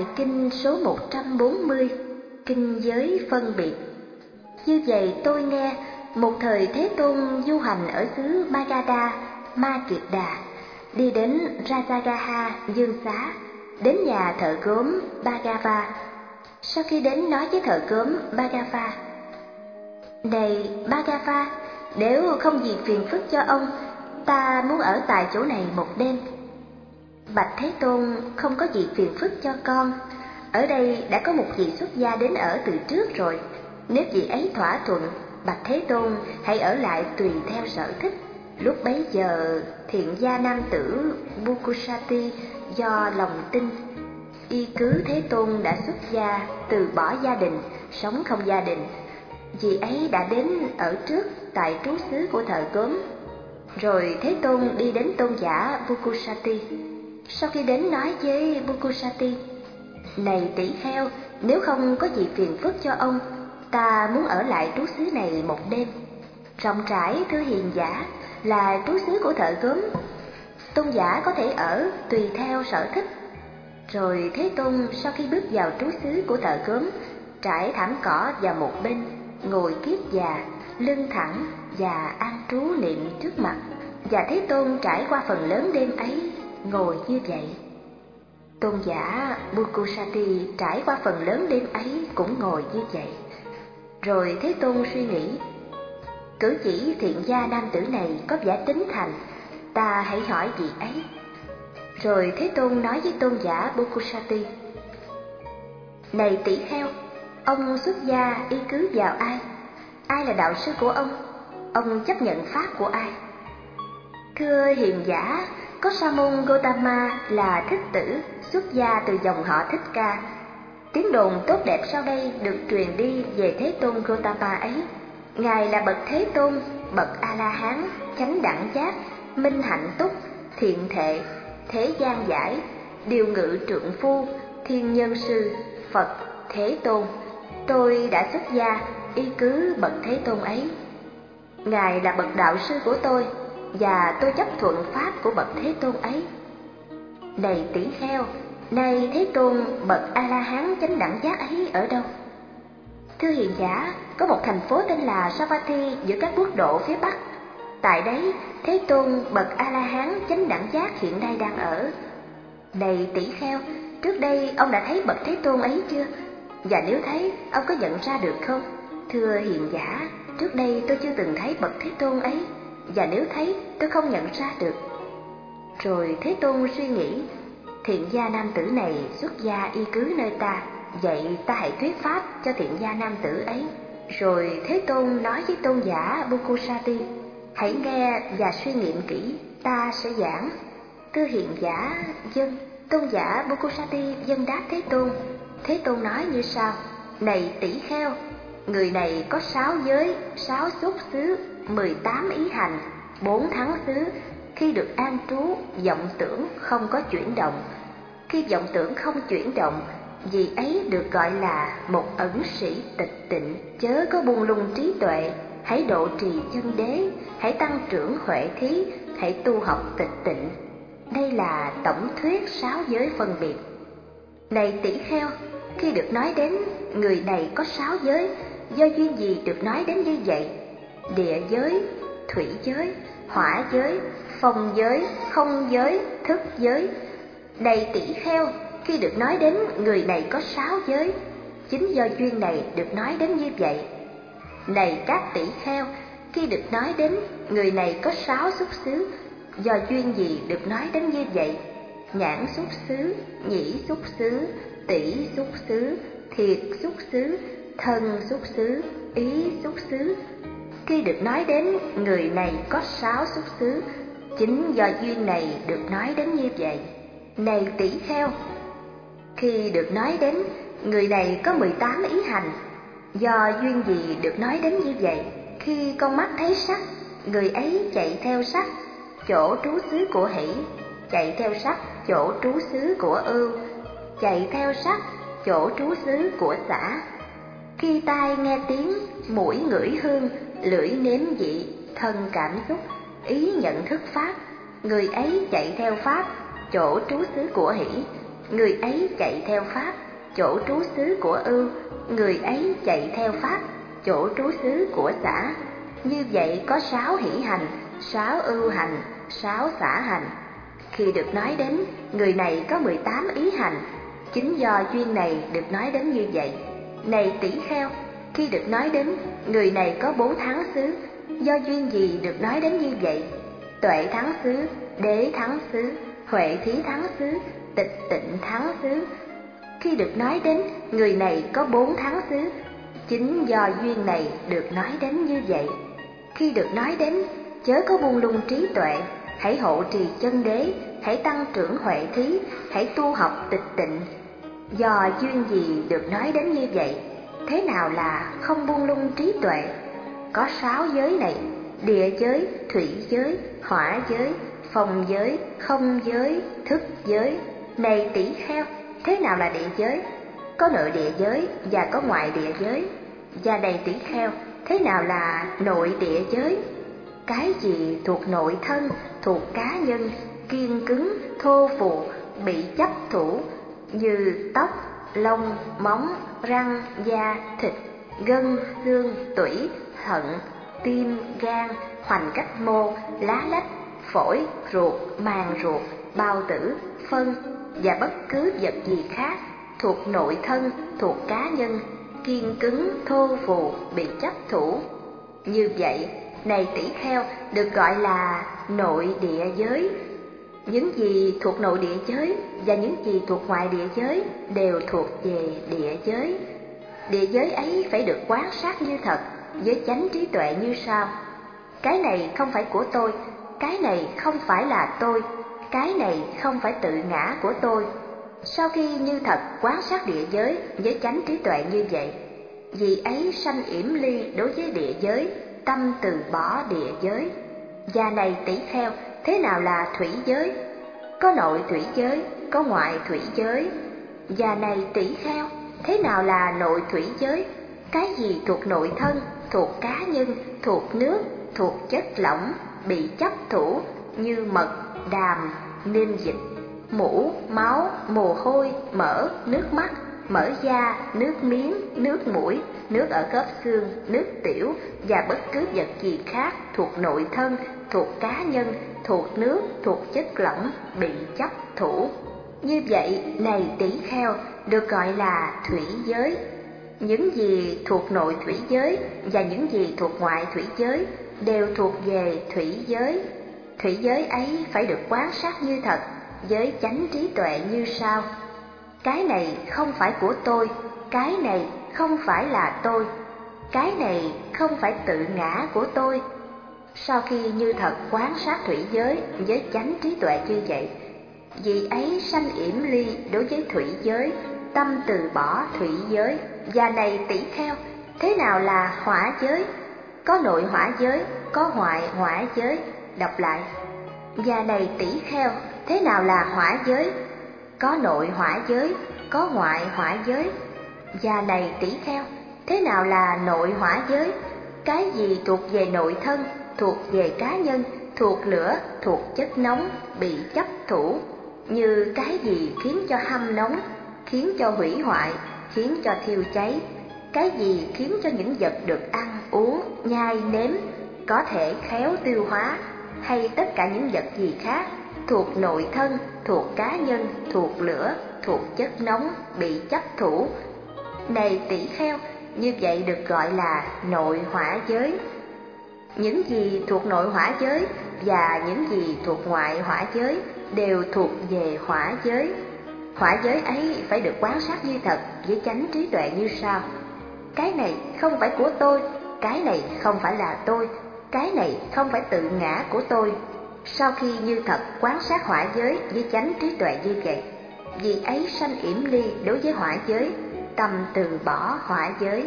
bài kinh số 140, kinh giới phân biệt. Như vậy tôi nghe, một thời Thế Tôn du hành ở xứ Magadha, Ma Kiệt Đà, đi đến Rajagaha Dương Xá, đến nhà thợ gốm Bhagava. Sau khi đến nói với thợ gốm Bhagava: "Này Bhagava, nếu không gì phiền phức cho ông, ta muốn ở tại chỗ này một đêm." "Bạch Thế Tôn, không có gì phiền phức cho con. Ở đây đã có một vị xuất gia đến ở từ trước rồi. Nếu vị ấy thỏa thuận, bạch Thế Tôn hãy ở lại tùy theo sở thích." Lúc bấy giờ, thiện gia nam tử Bukusati do lòng tin y cứ Thế Tôn đã xuất gia, từ bỏ gia đình, sống không gia đình. Vị ấy đã đến ở trước tại trú xứ của thợ gốm. Rồi Thế Tôn đi đến tôn giả Bukusati. Sau khi đến nói với Bukusati: "Này tỷ kheo, nếu không có gì phiền phức cho ông, ta muốn ở lại trú xứ này một đêm. Rộng rãi thưa hiền giả, là trú xứ của thợ gốm. Tôn giả có thể ở tùy theo sở thích." Rồi Thế Tôn sau khi bước vào trú xứ của thợ gốm, trải thảm cỏ vào một bên, ngồi kiết già, lưng thẳng và an trú niệm trước mặt. Và Thế Tôn trải qua phần lớn đêm ấy ngồi như vậy. Tôn giả Bukusati trải qua phần lớn đêm ấy cũng ngồi như vậy. Rồi Thế Tôn suy nghĩ: cử chỉ thiện gia nam tử này có vẻ tính thành, ta hãy hỏi vị ấy. Rồi Thế Tôn nói với tôn giả Bukusati: "Này tỷ kheo, ông xuất gia y cứ vào ai? Ai là đạo sư của ông? Ông chấp nhận pháp của ai?" "Thưa hiền giả, có Sa môn Gotama là thích tử, xuất gia từ dòng họ Thích Ca. Tiếng đồn tốt đẹp sau đây được truyền đi về Thế Tôn Gotama ấy. Ngài là bậc Thế Tôn, bậc A-la-hán, chánh đẳng giác, minh hạnh túc, thiện thệ, thế gian giải, điều ngự trượng phu, thiên nhân sư, Phật, Thế Tôn. Tôi đã xuất gia y cứ bậc Thế Tôn ấy. Ngài là bậc đạo sư của tôi, và tôi chấp thuận pháp của bậc Thế Tôn ấy." "Này tỷ kheo, nay Thế Tôn bậc A-la-hán chánh đẳng giác ấy ở đâu?" "Thưa hiền giả, có một thành phố tên là Savatthi giữa các quốc độ phía Bắc. Tại đấy, Thế Tôn bậc A-la-hán chánh đẳng giác hiện nay đang ở." "Này tỷ kheo, trước đây ông đã thấy bậc Thế Tôn ấy chưa? Và nếu thấy, ông có nhận ra được không?" "Thưa hiền giả, trước đây tôi chưa từng thấy bậc Thế Tôn ấy, và nếu thấy, tôi không nhận ra được." Rồi Thế Tôn suy nghĩ: thiện gia nam tử này xuất gia y cứ nơi ta, vậy ta hãy thuyết pháp cho thiện gia nam tử ấy. Rồi Thế Tôn nói với tôn giả Bukusati: "Hãy nghe và suy nghiệm kỹ, ta sẽ giảng." "Thưa hiền giả, vâng." Tôn giả Bukusati vâng đáp Thế Tôn. Thế Tôn nói như sau: "Này tỷ kheo, người này có 6 giới, 6 xuất xứ, 18 ý hành, 4 thắng xứ. Khi được an trú, vọng tưởng không có chuyển động. Khi vọng tưởng không chuyển động, vì ấy được gọi là một ẩn sĩ tịch tịnh. Chớ có buông lung trí tuệ, hãy độ trì chân đế, hãy tăng trưởng huệ thí, hãy tu học tịch tịnh." Đây là tổng thuyết 6 giới phân biệt. Này tỷ kheo, khi được nói đến người này có 6 giới, do duyên gì được nói đến như vậy? Địa giới, thủy giới, hỏa giới, phong giới, không giới, thức giới. Này tỷ kheo, khi được nói đến người này có 6 giới, chính do duyên này được nói đến như vậy. Này các tỷ kheo, khi được nói đến người này có 6 xuất xứ, do duyên gì được nói đến như vậy? Nhãn xuất xứ, nhĩ xuất xứ, tỷ xuất xứ, thiệt xuất xứ, thân xuất xứ, ý xuất xứ. Khi được nói đến người này có 6 xuất xứ, chính do duyên này được nói đến như vậy. Này tỷ kheo, khi được nói đến người này có 18 ý hành, do duyên gì được nói đến như vậy? Khi con mắt thấy sắc, người ấy chạy theo sắc, chỗ trú xứ của hỷ, chạy theo sắc, chỗ trú xứ của ưu, chạy theo sắc, chỗ trú xứ của xả. Khi tai nghe tiếng, mũi ngửi hương, lưỡi nếm vị, thân cảm xúc, ý nhận thức pháp, người ấy chạy theo pháp, chỗ trú xứ của hỷ, người ấy chạy theo pháp, chỗ trú xứ của ưu, người ấy chạy theo pháp, chỗ trú xứ của xả. Như vậy có 6 hỷ hành, 6 ưu hành, 6 xả hành. Khi được nói đến, người này có 18 ý hành, chính do duyên này được nói đến như vậy. Này tỷ kheo, khi được nói đến, người này có 4 thắng xứ, do duyên gì được nói đến như vậy? Tuệ thắng xứ, đế thắng xứ, huệ thí thắng xứ, tịch tịnh thắng xứ. Khi được nói đến, người này có 4 thắng xứ, chính do duyên này được nói đến như vậy. Khi được nói đến, chớ có buông lung trí tuệ, hãy hộ trì chân đế, hãy tăng trưởng huệ thí, hãy tu học tịch tịnh. Do duyên gì được nói đến như vậy? Thế nào là không buông lung trí tuệ? Có 6 giới này: địa giới, thủy giới, hỏa giới, phong giới, không giới, thức giới. Này tỷ kheo, thế nào là địa giới? Có nội địa giới và có ngoại địa giới. Và này tỷ kheo, thế nào là nội địa giới? Cái gì thuộc nội thân, thuộc cá nhân, kiên cứng, thô phụ, bị chấp thủ, như tóc, lông, móng, răng, da, thịt, gân, xương, tủy, thận, tim, gan, hoành cách mô, lá lách, phổi, ruột, màng ruột, bao tử, phân và bất cứ vật gì khác thuộc nội thân, thuộc cá nhân, kiên cứng, thô phù, bị chấp thủ. Như vậy, này tỷ kheo, được gọi là nội địa giới. Những gì thuộc nội địa giới và những gì thuộc ngoại địa giới đều thuộc về địa giới. Địa giới ấy phải được quan sát như thật, với chánh trí tuệ như sau: cái này không phải của tôi, cái này không phải là tôi, cái này không phải tự ngã của tôi. Sau khi như thật quan sát địa giới với chánh trí tuệ như vậy, vì ấy sanh yểm ly đối với địa giới, tâm từ bỏ địa giới. Và này tỷ kheo, thế nào là thủy giới? Có nội thủy giới, có ngoại thủy giới. Và này tỷ kheo, thế nào là nội thủy giới? Cái gì thuộc nội thân, thuộc cá nhân, thuộc nước, thuộc chất lỏng, bị chấp thủ, như mật, đàm, niêm dịch, mũ, máu, mồ hôi, mỡ, nước mắt, mỡ da, nước miếng, nước mũi, nước ở khớp xương, nước tiểu và bất cứ vật gì khác thuộc nội thân, thuộc cá nhân, thuộc nước, thuộc chất lỏng, bị chấp thủ. Như vậy, này tỷ kheo, được gọi là thủy giới. Những gì thuộc nội thủy giới và những gì thuộc ngoại thủy giới đều thuộc về thủy giới. Thủy giới ấy phải được quan sát như thật, với chánh trí tuệ như sau: cái này không phải của tôi, cái này không phải là tôi, cái này không phải tự ngã của tôi. Sau khi như thật quan sát thủy giới với chánh trí tuệ như vậy, vì ấy sanh yểm ly đối với thủy giới, tâm từ bỏ thủy giới. Và này tỷ kheo, thế nào là hỏa giới? Có nội hỏa giới, có ngoại hỏa giới. Đọc lại: và này tỷ kheo, thế nào là hỏa giới? Có nội hỏa giới, có ngoại hỏa giới. Và này tỷ kheo, thế nào là nội hỏa giới? Cái gì thuộc về nội thân, thuộc về cá nhân, thuộc lửa, thuộc chất nóng, bị chấp thủ, như cái gì khiến cho hâm nóng, khiến cho hủy hoại, khiến cho thiêu cháy, cái gì khiến cho những vật được ăn, uống, nhai, nếm có thể khéo tiêu hóa, hay tất cả những vật gì khác thuộc nội thân, thuộc cá nhân, thuộc lửa, thuộc chất nóng, bị chấp thủ. Này tỷ kheo, như vậy được gọi là nội hỏa giới. Những gì thuộc nội hỏa giới và những gì thuộc ngoại hỏa giới đều thuộc về hỏa giới. Hỏa giới ấy phải được quan sát như thật với chánh trí tuệ như sau: cái này không phải của tôi, cái này không phải là tôi, cái này không phải tự ngã của tôi. Sau khi như thật quan sát hỏa giới với chánh trí tuệ như vậy, vì ấy sanh yểm ly đối với hỏa giới, tâm từ bỏ hỏa giới.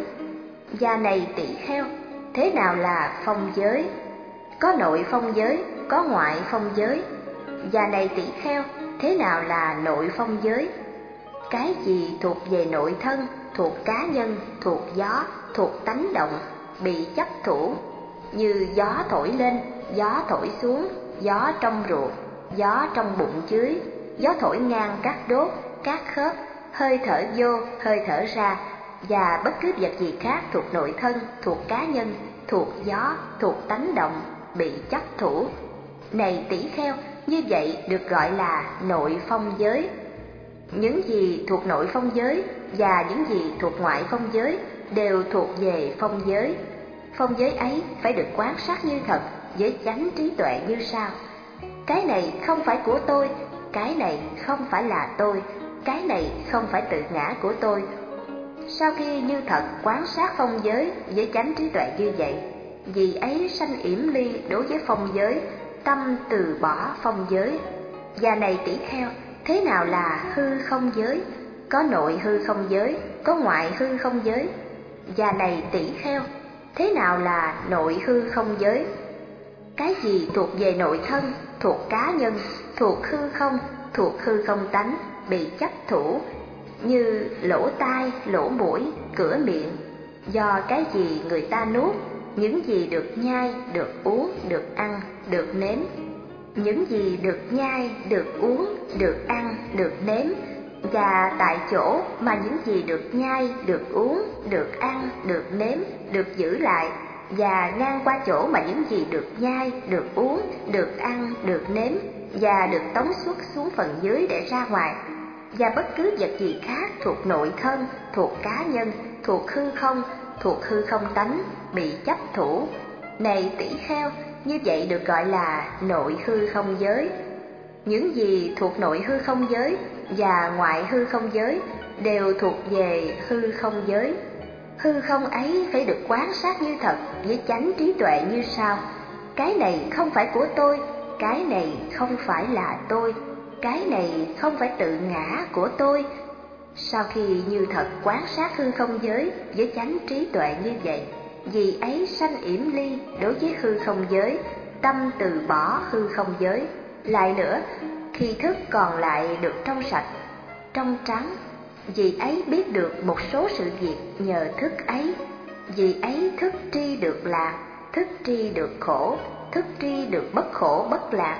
Và này tỷ kheo, thế nào là phong giới? Có nội phong giới, có ngoại phong giới. Và này tỷ kheo, thế nào là nội phong giới? Cái gì thuộc về nội thân, thuộc cá nhân, thuộc gió, thuộc tánh động, bị chấp thủ, như gió thổi lên, gió thổi xuống, gió trong ruột, gió trong bụng dưới, gió thổi ngang các đốt, các khớp, hơi thở vô, hơi thở ra, và bất cứ vật gì khác thuộc nội thân, thuộc cá nhân, thuộc gió, thuộc tánh động, bị chấp thủ. Này tỷ kheo, như vậy được gọi là nội phong giới. Những gì thuộc nội phong giới và những gì thuộc ngoại phong giới đều thuộc về phong giới. Phong giới ấy phải được quan sát như thật với chánh trí tuệ như sau: cái này không phải của tôi, cái này không phải là tôi, cái này không phải tự ngã của tôi. Sau khi như thật quan sát phong giới với chánh trí tuệ như vậy, vì ấy sanh yểm ly đối với phong giới, tâm từ bỏ phong giới. Và này tỷ kheo, thế nào là hư không giới? Có nội hư không giới, có ngoại hư không giới. Và này tỷ kheo, thế nào là nội hư không giới? Cái gì thuộc về nội thân, thuộc cá nhân, thuộc hư không tánh, bị chấp thủ, như lỗ tai, lỗ mũi, cửa miệng. Do cái gì người ta nuốt, những gì được nhai, được uống, được ăn, được nếm. Những gì được nhai, được uống, được ăn, được nếm. Và tại chỗ mà những gì được nhai, được uống, được ăn, được nếm, được giữ lại, và ngang qua chỗ mà những gì được nhai, được uống, được ăn, được nếm, và được tống xuất xuống phần dưới để ra ngoài. Và bất cứ vật gì khác thuộc nội thân, thuộc cá nhân, thuộc hư không tánh, bị chấp thủ. Này tỷ kheo, như vậy được gọi là nội hư không giới. Những gì thuộc nội hư không giới và ngoại hư không giới đều thuộc về hư không giới. Hư không ấy phải được quan sát như thật với chánh trí tuệ như sau: cái này không phải của tôi, cái này không phải là tôi, cái này không phải tự ngã của tôi. Sau khi như thật quan sát hư không giới với chánh trí tuệ như vậy, vì ấy sanh yểm ly đối với hư không giới, tâm từ bỏ hư không giới. Lại nữa, khi thức còn lại được trong sạch, trong trắng, vì ấy biết được một số sự việc nhờ thức ấy. Vì ấy thức tri được lạc, thức tri được khổ, thức tri được bất khổ bất lạc.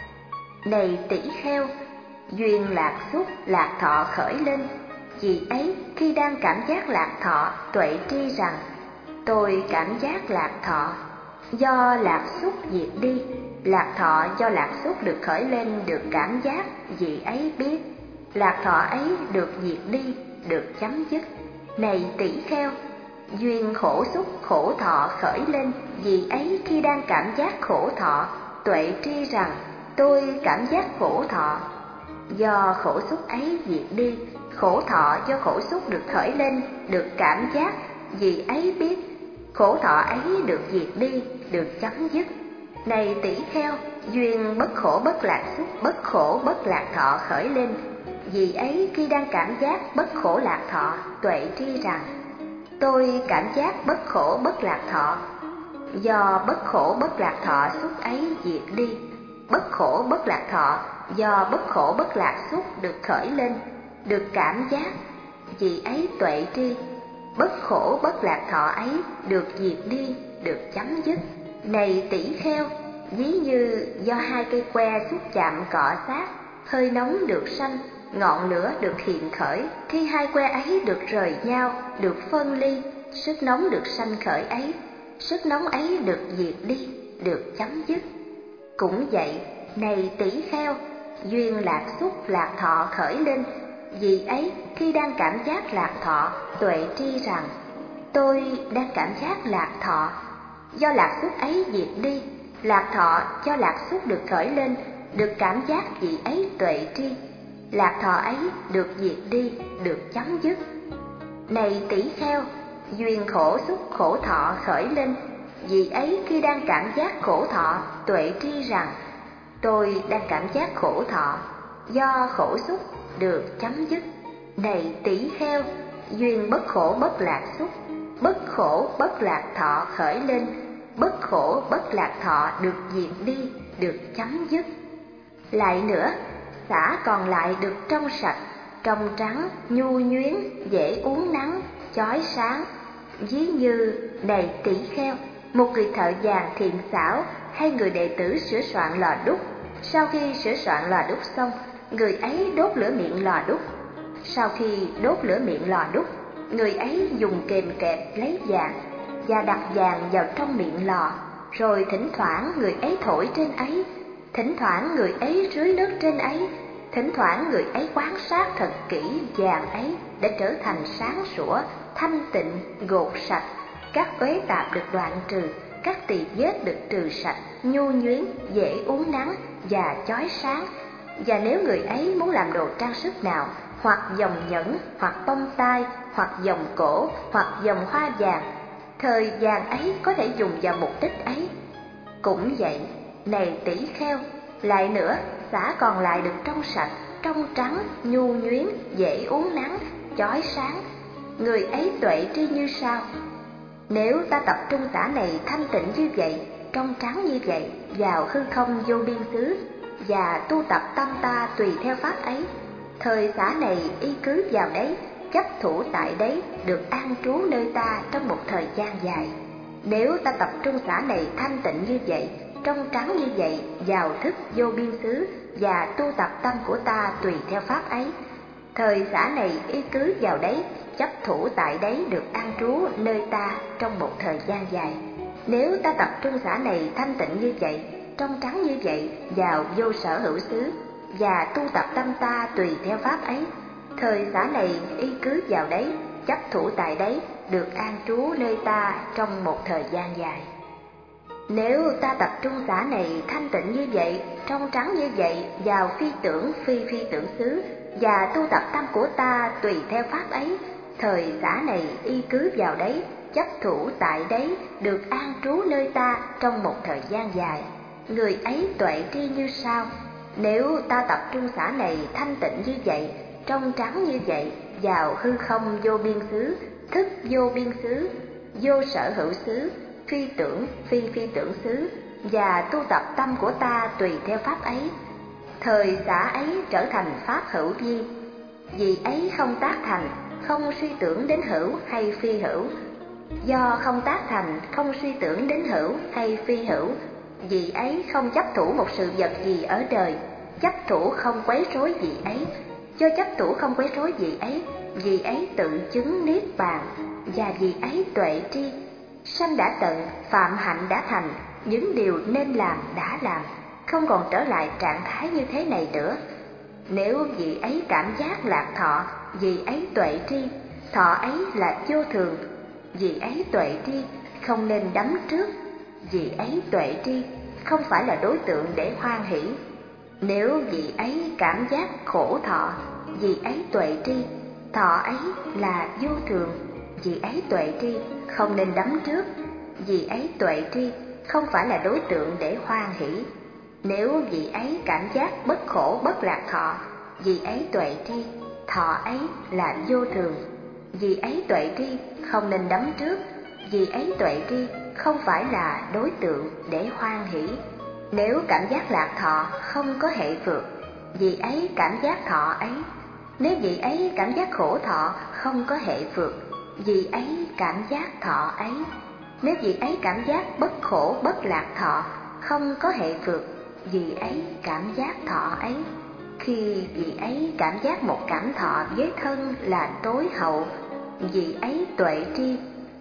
Này tỷ kheo, duyên lạc xúc lạc thọ khởi lên. Vì ấy khi đang cảm giác lạc thọ, tuệ tri rằng tôi cảm giác lạc thọ. Do lạc xúc diệt đi, lạc thọ do lạc xúc được khởi lên được cảm giác, vì ấy biết lạc thọ ấy được diệt đi, được chấm dứt. Này tỷ kheo, duyên khổ xúc khổ thọ khởi lên. Vì ấy khi đang cảm giác khổ thọ, tuệ tri rằng tôi cảm giác khổ thọ. Do khổ xúc ấy diệt đi, khổ thọ do khổ xúc được khởi lên được cảm giác, vì ấy biết khổ thọ ấy được diệt đi, được chấm dứt. Này tỷ kheo, duyên bất khổ bất lạc xúc bất khổ bất lạc thọ khởi lên. Vì ấy khi đang cảm giác bất khổ lạc thọ, tuệ tri rằng tôi cảm giác bất khổ bất lạc thọ. Do bất khổ bất lạc thọ xúc ấy diệt đi, bất khổ bất lạc thọ do bất khổ bất lạc xúc được khởi lên được cảm giác, vì ấy tuệ tri bất khổ bất lạc thọ ấy được diệt đi, được chấm dứt. Này tỷ kheo, ví như do hai cây que xúc chạm cọ sát, hơi nóng được sanh, ngọn lửa được hiện khởi. Khi hai que ấy được rời nhau, được phân ly, sức nóng được sanh khởi ấy, sức nóng ấy được diệt đi, được chấm dứt. Cũng vậy, này tỷ kheo, duyên lạc xúc lạc thọ khởi lên. Vì ấy khi đang cảm giác lạc thọ, tuệ tri rằng tôi đang cảm giác lạc thọ. Do lạc xúc ấy diệt đi, lạc thọ do lạc xúc được khởi lên được cảm giác, vì ấy tuệ tri lạc thọ ấy được diệt đi, được chấm dứt. Này tỷ kheo, duyên khổ xúc khổ thọ khởi lên. Vì ấy khi đang cảm giác khổ thọ, tuệ tri rằng tôi đang cảm giác khổ thọ. Do khổ xúc được chấm dứt. Này tỷ kheo, duyên bất khổ bất lạc xúc bất khổ bất lạc thọ khởi lên. Bất khổ bất lạc thọ được diệt đi, được chấm dứt. Lại nữa, xả còn lại được trong sạch, trong trắng, nhu nhuyến, dễ uốn nắng, chói sáng. Ví như, này tỷ kheo, một người thợ vàng thiện xảo hay người đệ tử sửa soạn lò đúc. Sau khi sửa soạn lò đúc xong, người ấy đốt lửa miệng lò đúc, Sau khi đốt lửa miệng lò đúc, người ấy dùng kềm kẹp lấy vàng và đặt vàng vào trong miệng lò, rồi thỉnh thoảng người ấy thổi trên ấy, thỉnh thoảng người ấy rưới nước trên ấy, thỉnh thoảng người ấy quan sát thật kỹ vàng ấy để trở thành sáng sủa, thanh tịnh, gột sạch, các uế tạp được đoạn trừ, các tỳ vết được trừ sạch, nhu nhuyến, dễ uốn nắn và chói sáng. Và nếu người ấy muốn làm đồ trang sức nào, hoặc vòng nhẫn, hoặc bông tai, hoặc vòng cổ, hoặc vòng hoa vàng, thời vàng ấy có thể dùng vào mục đích ấy. Cũng vậy, này tỷ kheo, lại nữa, xả còn lại được trong sạch, trong trắng, nhu nhuyến, dễ uốn nắn, chói sáng. Người ấy tuệ tri như sau: nếu ta tập trung xả này thanh tịnh như vậy, trong trắng như vậy, vào hư không vô biên xứ, và tu tập tâm ta tùy theo pháp ấy, thời xả này y cứ vào đấy, chấp thủ tại đấy, được an trú nơi ta trong một thời gian dài. Nếu ta tập trung xả này thanh tịnh như vậy, trong trắng như vậy, vào thức vô biên xứ, và tu tập tâm của ta tùy theo pháp ấy, thời xả này y cứ vào đấy, chấp thủ tại đấy, được an trú nơi ta trong một thời gian dài. Nếu ta tập trung xả này thanh tịnh như vậy, trong trắng như vậy, vào vô sở hữu xứ, và tu tập tâm ta tùy theo pháp ấy, thời xả này y cứ vào đấy, chấp thủ tại đấy, được an trú nơi ta trong một thời gian dài. Nếu ta tập trung xả này thanh tịnh như vậy, trong trắng như vậy, vào phi tưởng phi tưởng xứ, và tu tập tâm của ta tùy theo pháp ấy, thời xả này y cứ vào đấy, chấp thủ tại đấy, được an trú nơi ta trong một thời gian dài. Người ấy tuệ tri như sau: nếu ta tập trung xả này thanh tịnh như vậy, trong trắng như vậy, vào hư không vô biên xứ, thức vô biên xứ, vô sở hữu xứ, phi tưởng phi tưởng xứ, và tu tập tâm của ta tùy theo pháp ấy, thời xả ấy trở thành pháp hữu vi. Vì ấy không tác thành, không suy tưởng đến hữu hay phi hữu. Do không tác thành, không suy tưởng đến hữu hay phi hữu, vì ấy không chấp thủ một sự vật gì ở đời, chấp thủ không quấy rối gì ấy. Do chấp thủ không quấy rối gì ấy, vì ấy tự chứng niết bàn, và vì ấy tuệ tri. Sanh đã tận, phạm hạnh đã thành, những điều nên làm đã làm, không còn trở lại trạng thái như thế này nữa. Nếu vị ấy cảm giác lạc thọ, vị ấy tuệ tri, thọ ấy là vô thường, vị ấy tuệ tri, không nên đắm trước, vị ấy tuệ tri, không phải là đối tượng để hoan hỷ. Nếu vị ấy cảm giác khổ thọ, vị ấy tuệ tri, thọ ấy là vô thường, vị ấy tuệ tri, không nên đắm trước, vị ấy tuệ tri, không phải là đối tượng để hoan hỷ. Nếu vị ấy cảm giác bất khổ bất lạc thọ, vị ấy tuệ tri, thọ ấy là vô thường, vị ấy tuệ tri, không nên đắm trước, vị ấy tuệ tri, không phải là đối tượng để hoan hỷ. Nếu cảm giác lạc thọ không có hệ phược, vị ấy cảm giác thọ ấy. Nếu vị ấy cảm giác khổ thọ không có hệ phược, vị ấy cảm giác thọ ấy. Nếu vị ấy cảm giác bất khổ bất lạc thọ không có hệ phược, vị ấy cảm giác thọ ấy. Khi vị ấy cảm giác một cảm thọ với thân là tối hậu, vị ấy tuệ tri.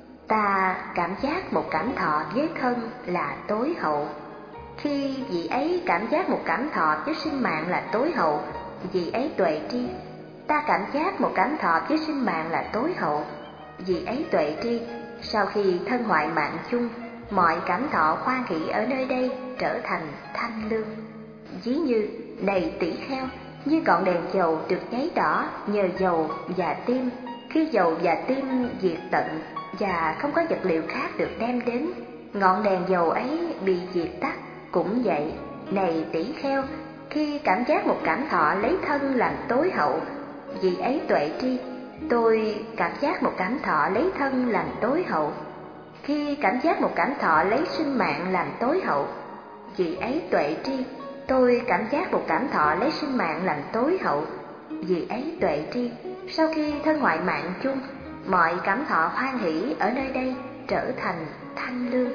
Ta cảm giác một cảm thọ với thân là tối hậu. Khi vị ấy cảm giác một cảm thọ với sinh mạng là tối hậu, vị ấy tuệ tri. Ta cảm giác một cảm thọ với sinh mạng là tối hậu, vị ấy tuệ tri. Sau khi thân hoại mạng chung, mọi cảm thọ hoan hỷ ở nơi đây trở thành thanh lương. Ví như, này tỷ kheo, như ngọn đèn dầu được cháy đỏ nhờ dầu và tim. Khi dầu và tim diệt tận và không có vật liệu khác được đem đến, ngọn đèn dầu ấy bị diệt tắt. Cũng vậy, này tỷ kheo, khi cảm giác một cảm thọ lấy thân làm tối hậu, vị ấy tuệ tri. Tôi cảm giác một cảm thọ lấy thân làm tối hậu. Khi cảm giác một cảm thọ lấy sinh mạng làm tối hậu, vị ấy tuệ tri. Tôi cảm giác một cảm thọ lấy sinh mạng làm tối hậu, vị ấy tuệ tri. Sau khi thân hoại mạng chung, mọi cảm thọ hoan hỷ ở nơi đây trở thành thanh lương.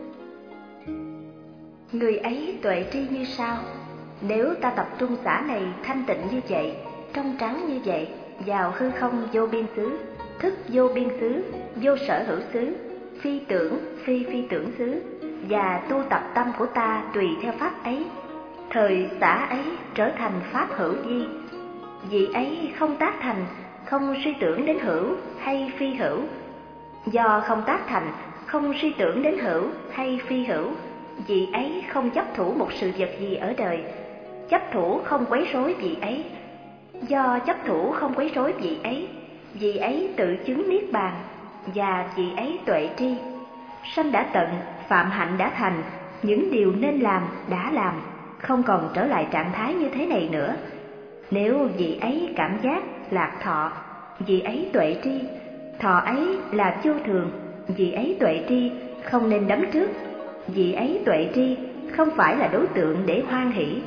Người ấy tuệ tri như sau: nếu ta tập trung xả này thanh tịnh như vậy, trong trắng như vậy, vào hư không vô biên xứ, thức vô biên xứ, vô sở hữu xứ, phi tưởng phi phi tưởng xứ, và tu tập tâm của ta tùy theo pháp ấy. Thời xả ấy trở thành pháp hữu vi, vị ấy không tác thành, không suy tưởng đến hữu hay phi hữu. Do không tác thành, không suy tưởng đến hữu hay phi hữu, vị ấy không chấp thủ một sự vật gì ở đời, chấp thủ không quấy rối vị ấy. Do chấp thủ không quấy rối vị ấy tự chứng niết bàn, và vị ấy tuệ tri. Sanh đã tận, phạm hạnh đã thành, những điều nên làm đã làm, không còn trở lại trạng thái như thế này nữa. Nếu vị ấy cảm giác lạc thọ, vị ấy tuệ tri. Thọ ấy là vô thường, vị ấy tuệ tri, không nên đắm trước. Vị ấy tuệ tri, không phải là đối tượng để hoan hỷ.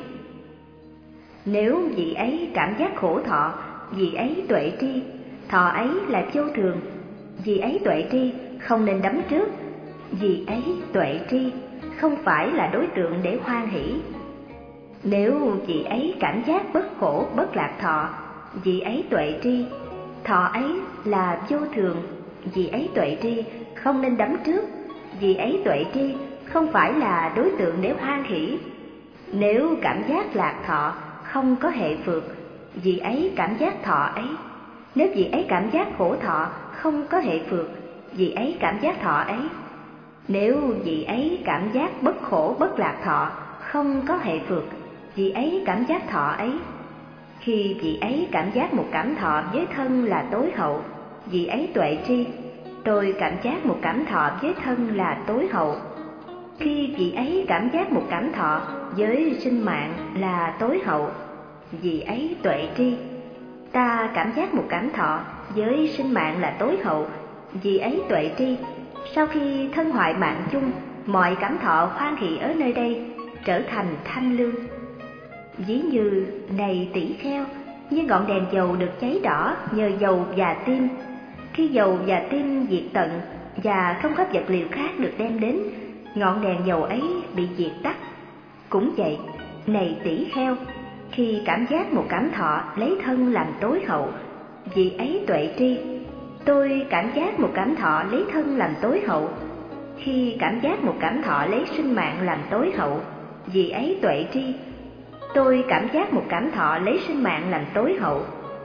Nếu vị ấy cảm giác khổ thọ, vị ấy tuệ tri. Thọ ấy là vô thường, vị ấy tuệ tri, không nên đắm trước. Vị ấy tuệ tri, không phải là đối tượng để hoan hỷ. Nếu vị ấy cảm giác bất khổ bất lạc thọ, vị ấy tuệ tri. Thọ ấy là vô thường, vị ấy tuệ tri, không nên đắm trước. Vị ấy tuệ tri, không phải là đối tượng để hoan hỷ. Nếu cảm giác lạc thọ không có hệ phược, vị ấy cảm giác thọ ấy. Nếu vị ấy cảm giác khổ thọ không có hệ phược, vị ấy cảm giác thọ ấy. Nếu vị ấy cảm giác bất khổ bất lạc thọ không có hệ phược, vị ấy cảm giác thọ ấy. Khi vị ấy cảm giác một cảm thọ với thân là tối hậu, vị ấy tuệ tri. Tôi cảm giác một cảm thọ với thân là tối hậu. Khi vị ấy cảm giác một cảm thọ với sinh mạng là tối hậu, vị ấy tuệ tri. Ta cảm giác một cảm thọ với sinh mạng là tối hậu, vị ấy tuệ tri. Sau khi thân hoại mạng chung, mọi cảm thọ hoan hỷ ở nơi đây trở thành thanh lương. Ví như này tỷ kheo, như ngọn đèn dầu được cháy đỏ nhờ dầu và tim. Khi dầu và tim diệt tận và không có vật liệu khác được đem đến, ngọn đèn dầu ấy bị diệt tắt. Cũng vậy, này tỷ kheo, khi cảm giác một cảm thọ lấy thân làm tối hậu, vị ấy tuệ tri. Tôi cảm giác một cảm thọ lấy thân làm tối hậu. Khi cảm giác một cảm thọ lấy sinh mạng làm tối hậu, vị ấy tuệ tri. Tôi cảm giác một cảm thọ lấy sinh mạng làm tối hậu,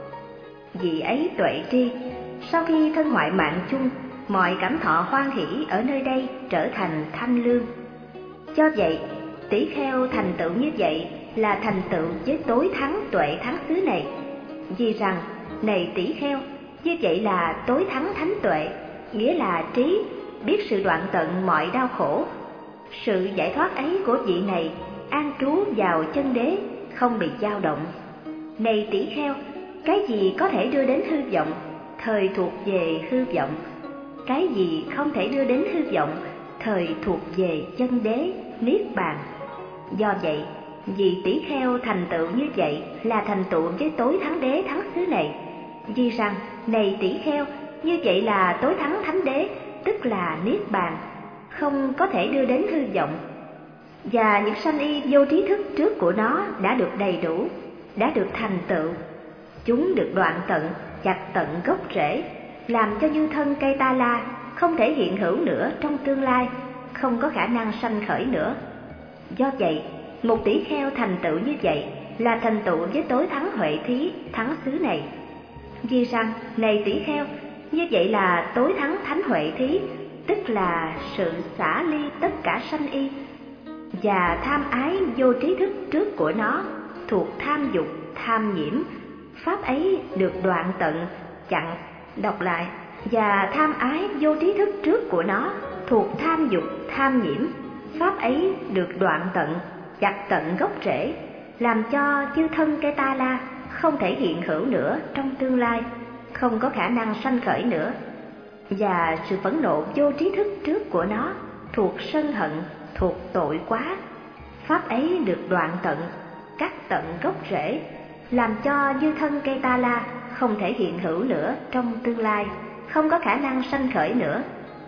vị ấy tuệ tri. Sau khi thân hoại mạng chung, mọi cảm thọ hoan hỷ ở nơi đây trở thành thanh lương. Do vậy, tỷ kheo thành tựu như vậy là thành tựu với tối thắng tuệ thắng xứ này. Vì rằng, này tỷ kheo, như vậy là tối thắng thánh tuệ, nghĩa là trí, biết sự đoạn tận mọi đau khổ. Sự giải thoát ấy của vị này an trú vào chân đế, không bị dao động. Này tỷ kheo, cái gì có thể đưa đến hư vọng, thời thuộc về hư vọng. Cái gì không thể đưa đến hư vọng, thời thuộc về chân đế, niết bàn. Do vậy, vị tỷ kheo thành tựu như vậy là thành tựu với tối thắng đế thắng xứ này. Vì rằng, này tỷ kheo, như vậy là tối thắng thánh đế, tức là niết bàn, không có thể đưa đến hư vọng. Và những sanh y vô trí thức trước của nó đã được đầy đủ, đã được thành tựu. Chúng được đoạn tận, chặt tận gốc rễ, làm cho như thân cây ta la không thể hiện hữu nữa trong tương lai, không có khả năng sanh khởi nữa. Do vậy, một tỷ kheo thành tựu như vậy là thành tựu với tối thắng huệ thí thắng xứ này. Vì rằng, này tỷ kheo, như vậy là tối thắng thánh huệ thí, tức là sự xả ly tất cả sanh y. Và tham ái vô trí thức trước của nó thuộc tham dục, tham nhiễm, pháp ấy được đoạn tận, chặn, đọc lại. Và tham ái vô trí thức trước của nó thuộc tham dục, tham nhiễm, pháp ấy được đoạn tận, chặt tận gốc rễ, làm cho chư thân cây ta la không thể hiện hữu nữa trong tương lai, không có khả năng sanh khởi nữa. Và sự phẫn nộ vô trí thức trước của nó thuộc sân hận, thuộc tội quá, pháp ấy được đoạn tận, cắt tận gốc rễ, làm cho như thân cây ta la không thể hiện hữu nữa trong tương lai, không có khả năng sanh khởi nữa.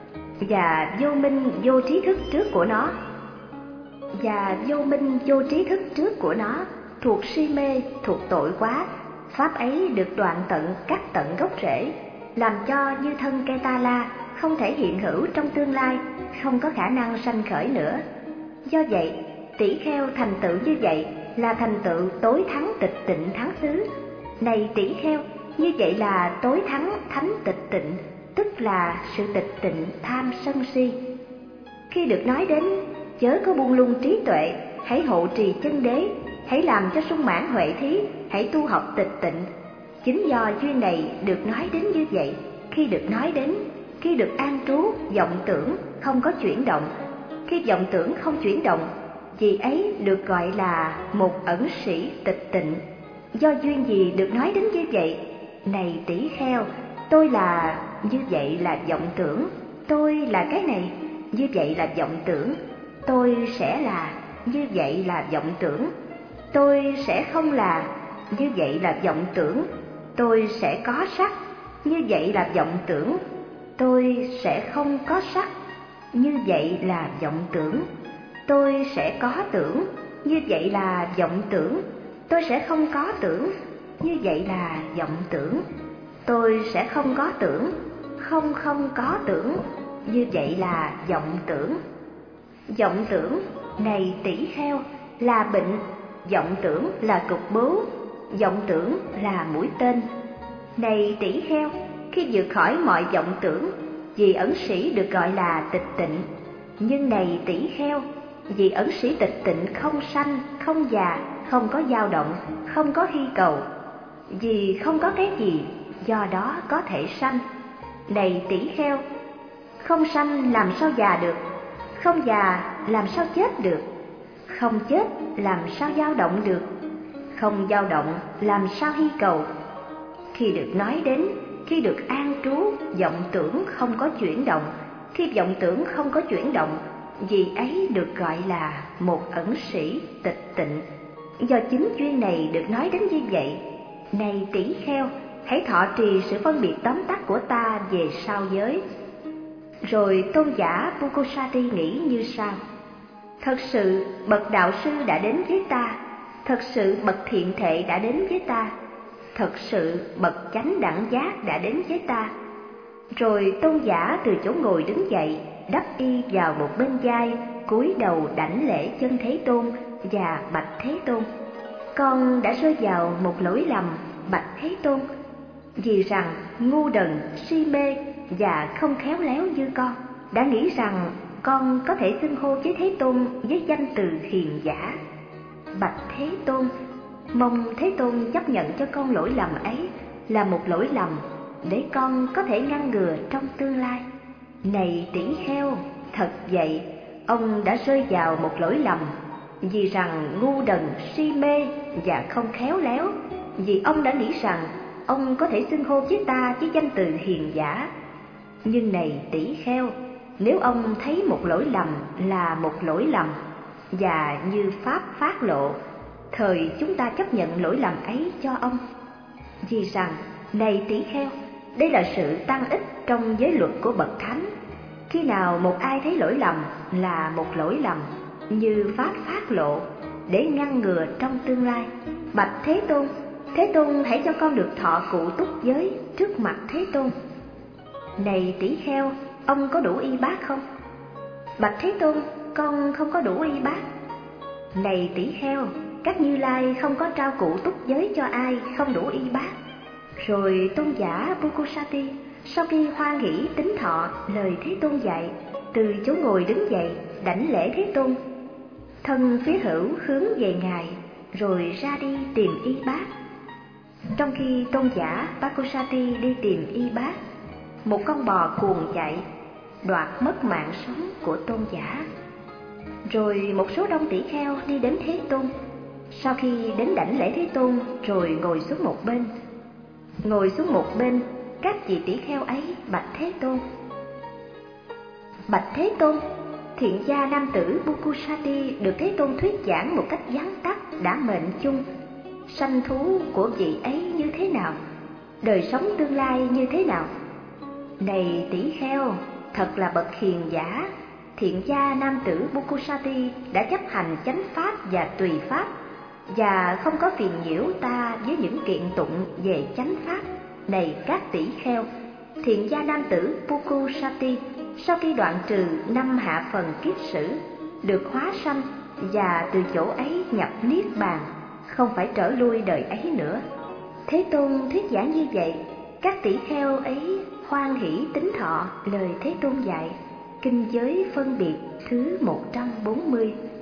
Và vô minh vô trí thức trước của nó, thuộc si mê, thuộc tội quá, Pháp ấy được đoạn tận cắt tận gốc rễ, làm cho như thân Ketala không thể hiện hữu trong tương lai, không có khả năng sanh khởi nữa. Do vậy, tỷ kheo thành tựu như vậy là thành tựu tối thắng tịch tịnh thắng xứ. Này tỷ kheo, như vậy là tối thắng thánh tịch tịnh, tức là sự tịch tịnh tham sân si. Khi được nói đến chớ có buông lung trí tuệ, hãy hộ trì chân đế, hãy làm cho sung mãn huệ thí, hãy tu học tịch tịnh. Chính do duyên này được nói đến như vậy. Khi được nói đến, khi được an trú, vọng tưởng không có chuyển động. Khi vọng tưởng không chuyển động, vì ấy được gọi là một ẩn sĩ tịch tịnh. Do duyên gì được nói đến như vậy? Này tỷ kheo, tôi là như vậy là vọng tưởng, tôi là cái này, như vậy là vọng tưởng, tôi sẽ là như vậy là vọng tưởng, tôi sẽ không là như vậy là vọng tưởng, tôi sẽ có sắc, như vậy là vọng tưởng, tôi sẽ không có sắc, như vậy là vọng tưởng, tôi sẽ có tưởng, như vậy là vọng tưởng, tôi sẽ không có tưởng, như vậy là vọng tưởng, tôi sẽ không có tưởng, không có tưởng, như vậy là vọng tưởng. Vọng tưởng, này tỷ kheo, là bệnh, vọng tưởng là cục bướu, vọng tưởng là mũi tên. Này tỷ kheo, khi vượt khỏi mọi vọng tưởng, vị ẩn sĩ được gọi là tịch tịnh. Nhưng này tỷ kheo, vị ẩn sĩ tịch tịnh không sanh, không già, không có dao động, không có hy cầu. Vì không có cái gì, do đó có thể sanh. Này tỷ kheo, không sanh làm sao già được, không già làm sao chết được, không chết làm sao dao động được, không dao động làm sao hy cầu. Khi được nói đến, khi được an trú, vọng tưởng không có chuyển động. Khi vọng tưởng không có chuyển động, vì ấy được gọi là một ẩn sĩ tịch tịnh. Do chính duyên này được nói đến như vậy. Này tỷ kheo, hãy thọ trì sự phân biệt tóm tắt của ta về sao giới. Rồi tôn giả Pukosati nghĩ như sau: thật sự bậc đạo sư đã đến với ta, thật sự bậc thiện thệ đã đến với ta, thật sự bậc chánh đẳng giác đã đến với ta. Rồi tôn giả từ chỗ ngồi đứng dậy, đắp y vào một bên vai, cúi đầu đảnh lễ chân Thế Tôn và bạch Thế Tôn: con đã rơi vào một lỗi lầm, bạch Thế Tôn, vì rằng ngu đần, si mê và không khéo léo như con đã nghĩ rằng con có thể xưng hô với Thế Tôn với danh từ hiền giả. Bạch Thế Tôn, mong Thế Tôn chấp nhận cho con lỗi lầm ấy là một lỗi lầm để con có thể ngăn ngừa trong tương lai. Này tỷ kheo, thật vậy, ông đã rơi vào một lỗi lầm vì rằng ngu đần, si mê và không khéo léo, vì ông đã nghĩ rằng ông có thể xưng hô với ta với danh từ hiền giả. Nhưng này tỷ kheo, nếu ông thấy một lỗi lầm là một lỗi lầm, và như Pháp phát lộ, thời chúng ta chấp nhận lỗi lầm ấy cho ông. Vì rằng, này tỷ kheo, đây là sự tăng ích trong giới luật của bậc thánh. Khi nào một ai thấy lỗi lầm là một lỗi lầm, như Pháp phát lộ, để ngăn ngừa trong tương lai. Bạch Thế Tôn, Thế Tôn hãy cho con được thọ cụ túc giới trước mặt Thế Tôn. Này tỷ kheo, ông có đủ y bát không? Bạch Thế Tôn, con không có đủ y bát. Này tỷ kheo, các Như Lai không có trao cụ túc giới cho ai không đủ y bát. Rồi tôn giả Pukosati sau khi hoan hỷ tín thọ lời Thế Tôn dạy, từ chỗ ngồi đứng dậy đảnh lễ Thế Tôn, thân phía hữu hướng về ngài, rồi ra đi tìm y bát. Trong khi tôn giả Pukosati đi tìm y bát, một con bò cuồng chạy đoạt mất mạng sống của tôn giả. Rồi một số đông tỷ kheo đi đến Thế Tôn. Sau khi đến đảnh lễ Thế Tôn rồi ngồi xuống một bên. Ngồi xuống một bên, các vị tỷ kheo ấy bạch Thế Tôn: bạch Thế Tôn, thiện gia nam tử Pukosati được Thế Tôn thuyết giảng một cách vắn tắt đã mệnh chung. Sanh thú của vị ấy như thế nào? Đời sống tương lai như thế nào? Này tỷ kheo, thật là bậc hiền giả, thiện gia nam tử Pukosati đã chấp hành chánh pháp và tùy pháp, và không có phiền nhiễu ta với những kiện tụng về chánh pháp. Này các tỷ kheo, thiện gia nam tử Pukusati sau khi đoạn trừ 5 hạ phần kiết sử, được hóa sanh và từ chỗ ấy nhập niết bàn, không phải trở lui đời ấy nữa. Thế Tôn thuyết giảng như vậy, các tỷ kheo ấy hoan hỷ tín thọ lời Thế Tôn dạy. Kinh giới phân biệt thứ 140.